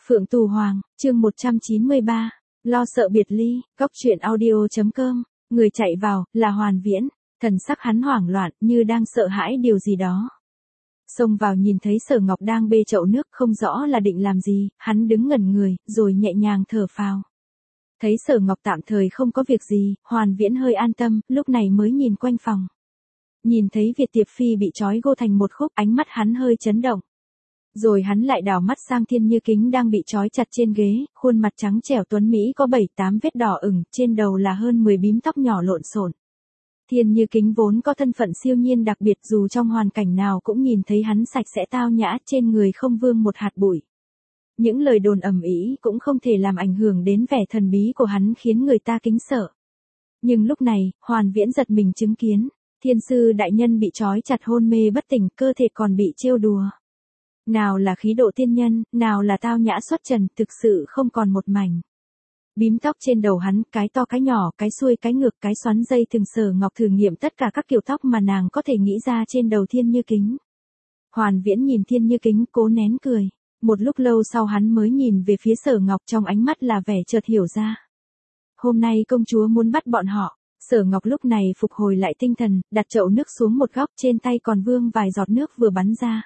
Phượng Tù Hoàng, chương 193, lo sợ biệt ly, góc truyện audio.com, người chạy vào, là Hoàn Viễn, thần sắc hắn hoảng loạn như đang sợ hãi điều gì đó. Xông vào nhìn thấy Sở Ngọc đang bê chậu nước không rõ là định làm gì, hắn đứng ngẩn người, rồi nhẹ nhàng thở phào. Thấy Sở Ngọc tạm thời không có việc gì, Hoàn Viễn hơi an tâm, lúc này mới nhìn quanh phòng. Nhìn thấy Việt Tiệp Phi bị trói gô thành một khúc, ánh mắt hắn hơi chấn động. Rồi hắn lại đảo mắt sang Thiên Như Kính đang bị trói chặt trên ghế, khuôn mặt trắng trẻo tuấn Mỹ có 7-8 vết đỏ ửng, trên đầu là hơn 10 bím tóc nhỏ lộn xộn. Thiên Như Kính vốn có thân phận siêu nhiên đặc biệt, dù trong hoàn cảnh nào cũng nhìn thấy hắn sạch sẽ tao nhã, trên người không vương một hạt bụi. Những lời đồn ầm ĩ cũng không thể làm ảnh hưởng đến vẻ thần bí của hắn, khiến người ta kính sợ. Nhưng lúc này, Hoàn Viễn giật mình chứng kiến, Thiên sư đại nhân bị trói chặt hôn mê bất tỉnh, cơ thể còn bị trêu đùa. Nào là khí độ tiên nhân, nào là tao nhã xuất trần, thực sự không còn một mảnh. Bím tóc trên đầu hắn, cái to cái nhỏ, cái xuôi cái ngược, cái xoắn dây thường. Sở Ngọc thử nghiệm tất cả các kiểu tóc mà nàng có thể nghĩ ra trên đầu Thiên Như Kính. Hoàn Viễn nhìn Thiên Như Kính cố nén cười. Một lúc lâu sau hắn mới nhìn về phía Sở Ngọc, trong ánh mắt là vẻ chợt hiểu ra. Hôm nay công chúa muốn bắt bọn họ. Sở Ngọc lúc này phục hồi lại tinh thần, đặt chậu nước xuống một góc, trên tay còn vương vài giọt nước vừa bắn ra.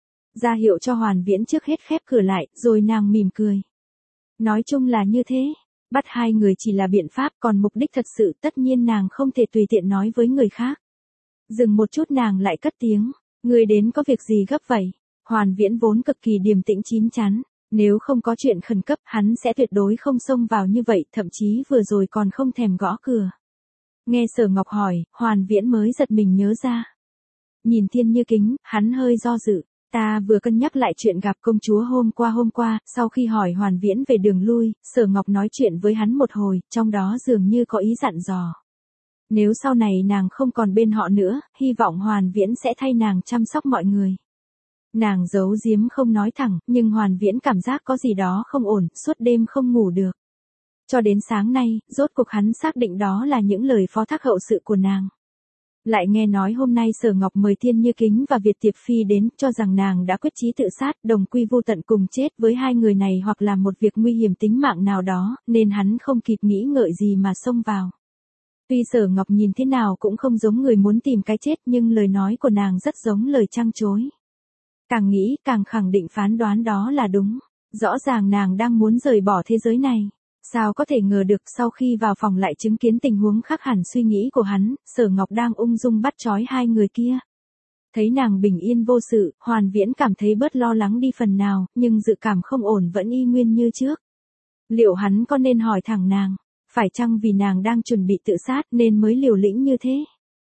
Ra hiệu cho Hoàn Viễn trước hết khép cửa lại, rồi nàng mỉm cười. Nói chung là như thế, bắt hai người chỉ là biện pháp, còn mục đích thật sự tất nhiên nàng không thể tùy tiện nói với người khác. Dừng một chút nàng lại cất tiếng, người đến có việc gì gấp vậy? Hoàn Viễn vốn cực kỳ điềm tĩnh chín chắn, nếu không có chuyện khẩn cấp hắn sẽ tuyệt đối không xông vào như vậy, thậm chí vừa rồi còn không thèm gõ cửa. Nghe Sở Ngọc hỏi, Hoàn Viễn mới giật mình nhớ ra. Nhìn Thiên Như Kính, hắn hơi do dự. Ta vừa cân nhắc lại chuyện gặp công chúa hôm qua, sau khi hỏi Hoàn Viễn về đường lui, Sở Ngọc nói chuyện với hắn một hồi, trong đó dường như có ý dặn dò. Nếu sau này nàng không còn bên họ nữa, hy vọng Hoàn Viễn sẽ thay nàng chăm sóc mọi người. Nàng giấu giếm không nói thẳng, nhưng Hoàn Viễn cảm giác có gì đó không ổn, suốt đêm không ngủ được. Cho đến sáng nay, rốt cuộc hắn xác định đó là những lời phó thác hậu sự của nàng. Lại nghe nói hôm nay Sở Ngọc mời Thiên Như Kính và Việt Tiệp Phi đến, cho rằng nàng đã quyết chí tự sát, đồng quy vô tận cùng chết với hai người này hoặc là một việc nguy hiểm tính mạng nào đó, nên hắn không kịp nghĩ ngợi gì mà xông vào. Tuy Sở Ngọc nhìn thế nào cũng không giống người muốn tìm cái chết, nhưng lời nói của nàng rất giống lời trăng trối. Càng nghĩ càng khẳng định phán đoán đó là đúng, rõ ràng nàng đang muốn rời bỏ thế giới này. Sao có thể ngờ được, sau khi vào phòng lại chứng kiến tình huống khác hẳn suy nghĩ của hắn, Sở Ngọc đang ung dung bắt trói hai người kia. Thấy nàng bình yên vô sự, Hoàn Viễn cảm thấy bớt lo lắng đi phần nào, nhưng dự cảm không ổn vẫn y nguyên như trước. Liệu hắn có nên hỏi thẳng nàng, phải chăng vì nàng đang chuẩn bị tự sát nên mới liều lĩnh như thế?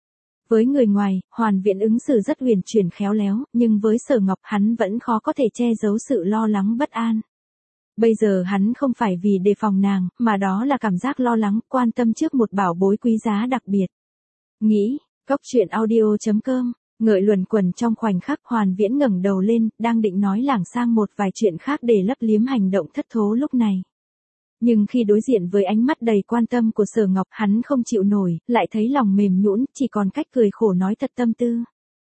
Với người ngoài, Hoàn Viễn ứng xử rất huyền chuyển khéo léo, nhưng với Sở Ngọc hắn vẫn khó có thể che giấu sự lo lắng bất an. Bây giờ hắn không phải vì đề phòng nàng, mà đó là cảm giác lo lắng, quan tâm trước một bảo bối quý giá đặc biệt. Nghĩ, góc truyện audio.com, ngợi luẩn quẩn trong khoảnh khắc. Hoàn Viễn ngẩng đầu lên, đang định nói lảng sang một vài chuyện khác để lấp liếm hành động thất thố lúc này. Nhưng khi đối diện với ánh mắt đầy quan tâm của Sở Ngọc, hắn không chịu nổi, lại thấy lòng mềm nhũn, chỉ còn cách cười khổ nói thật tâm tư.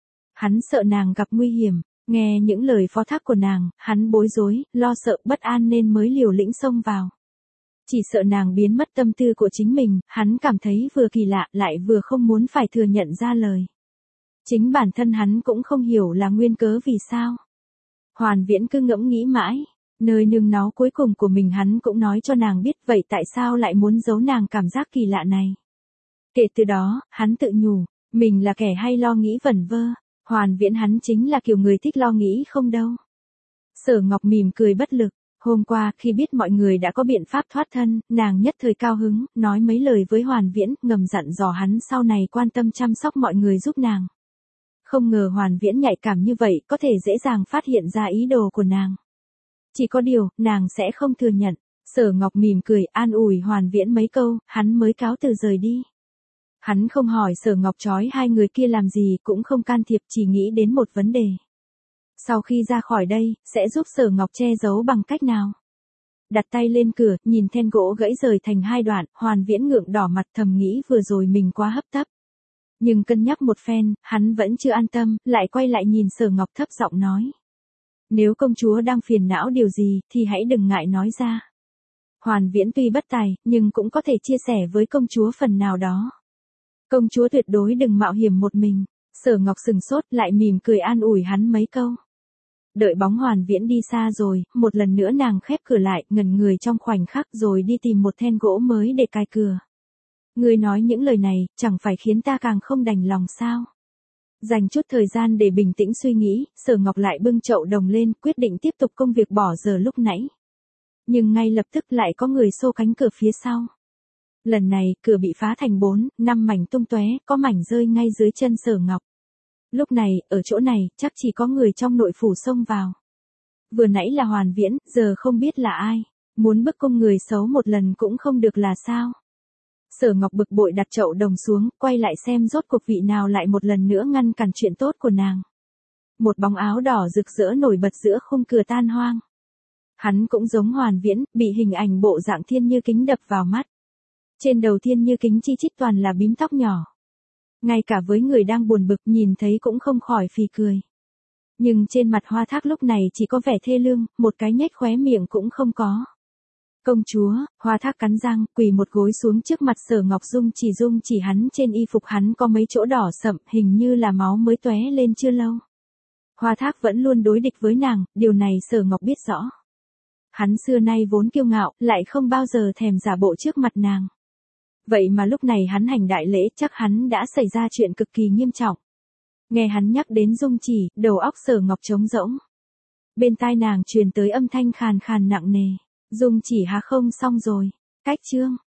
Hắn sợ nàng gặp nguy hiểm. Nghe những lời phó thác của nàng, hắn bối rối, lo sợ, bất an nên mới liều lĩnh xông vào. Chỉ sợ nàng biến mất tâm tư của chính mình, hắn cảm thấy vừa kỳ lạ lại vừa không muốn phải thừa nhận ra lời. Chính bản thân hắn cũng không hiểu là nguyên cớ vì sao. Hoàn Viễn cứ ngẫm nghĩ mãi, nơi nương náu cuối cùng của mình hắn cũng nói cho nàng biết, vậy tại sao lại muốn giấu nàng cảm giác kỳ lạ này. Kể từ đó, hắn tự nhủ, mình là kẻ hay lo nghĩ vẩn vơ. Hoàn Viễn hắn chính là kiểu người thích lo nghĩ không đâu. Sở Ngọc mỉm cười bất lực. Hôm qua, khi biết mọi người đã có biện pháp thoát thân, nàng nhất thời cao hứng, nói mấy lời với Hoàn Viễn, ngầm dặn dò hắn sau này quan tâm chăm sóc mọi người giúp nàng. Không ngờ Hoàn Viễn nhạy cảm như vậy, có thể dễ dàng phát hiện ra ý đồ của nàng. Chỉ có điều, nàng sẽ không thừa nhận. Sở Ngọc mỉm cười, an ủi Hoàn Viễn mấy câu, hắn mới cáo từ rời đi. Hắn không hỏi Sở Ngọc trói hai người kia làm gì, cũng không can thiệp, chỉ nghĩ đến một vấn đề. Sau khi ra khỏi đây, sẽ giúp Sở Ngọc che giấu bằng cách nào? Đặt tay lên cửa, nhìn then gỗ gãy rời thành hai đoạn, Hoàn Viễn ngượng đỏ mặt thầm nghĩ vừa rồi mình quá hấp tấp. Nhưng cân nhắc một phen, hắn vẫn chưa an tâm, lại quay lại nhìn Sở Ngọc thấp giọng nói. Nếu công chúa đang phiền não điều gì thì hãy đừng ngại nói ra. Hoàn Viễn tuy bất tài, nhưng cũng có thể chia sẻ với công chúa phần nào đó. Công chúa tuyệt đối đừng mạo hiểm một mình. Sở Ngọc sừng sốt lại mỉm cười an ủi hắn mấy câu. Đợi bóng Hoàn Viễn đi xa rồi, một lần nữa nàng khép cửa lại, ngẩn người trong khoảnh khắc rồi đi tìm một then gỗ mới để cài cửa. Ngươi nói những lời này, chẳng phải khiến ta càng không đành lòng sao? Dành chút thời gian để bình tĩnh suy nghĩ, Sở Ngọc lại bưng chậu đồng lên, quyết định tiếp tục công việc bỏ giờ lúc nãy. Nhưng ngay lập tức lại có người xô cánh cửa phía sau. Lần này, cửa bị phá thành 4, 5 mảnh tung tóe, có mảnh rơi ngay dưới chân Sở Ngọc. Lúc này, ở chỗ này, chắc chỉ có người trong nội phủ xông vào. Vừa nãy là Hoàn Viễn, giờ không biết là ai. Muốn bức cung người xấu một lần cũng không được là sao? Sở Ngọc bực bội đặt chậu đồng xuống, quay lại xem rốt cuộc vị nào lại một lần nữa ngăn cản chuyện tốt của nàng. Một bóng áo đỏ rực rỡ nổi bật giữa khung cửa tan hoang. Hắn cũng giống Hoàn Viễn, bị hình ảnh bộ dạng Thiên Như Kính đập vào mắt. Trên đầu Thiên Như Kính chi chít toàn là bím tóc nhỏ. Ngay cả với người đang buồn bực nhìn thấy cũng không khỏi phì cười. Nhưng trên mặt Hoa Thác lúc này chỉ có vẻ thê lương, một cái nhếch khóe miệng cũng không có. Công chúa, Hoa Thác cắn răng, quỳ một gối xuống trước mặt Sở Ngọc Dung chỉ hắn trên y phục hắn có mấy chỗ đỏ sậm, hình như là máu mới tóe lên chưa lâu. Hoa Thác vẫn luôn đối địch với nàng, điều này Sở Ngọc biết rõ. Hắn xưa nay vốn kiêu ngạo, lại không bao giờ thèm giả bộ trước mặt nàng. Vậy mà lúc này hắn hành đại lễ, chắc hắn đã xảy ra chuyện cực kỳ nghiêm trọng. Nghe hắn nhắc đến Dung Chỉ, đầu óc Sở Ngọc trống rỗng. Bên tai nàng truyền tới âm thanh khàn khàn nặng nề. Dung Chỉ há không xong rồi. Cách chương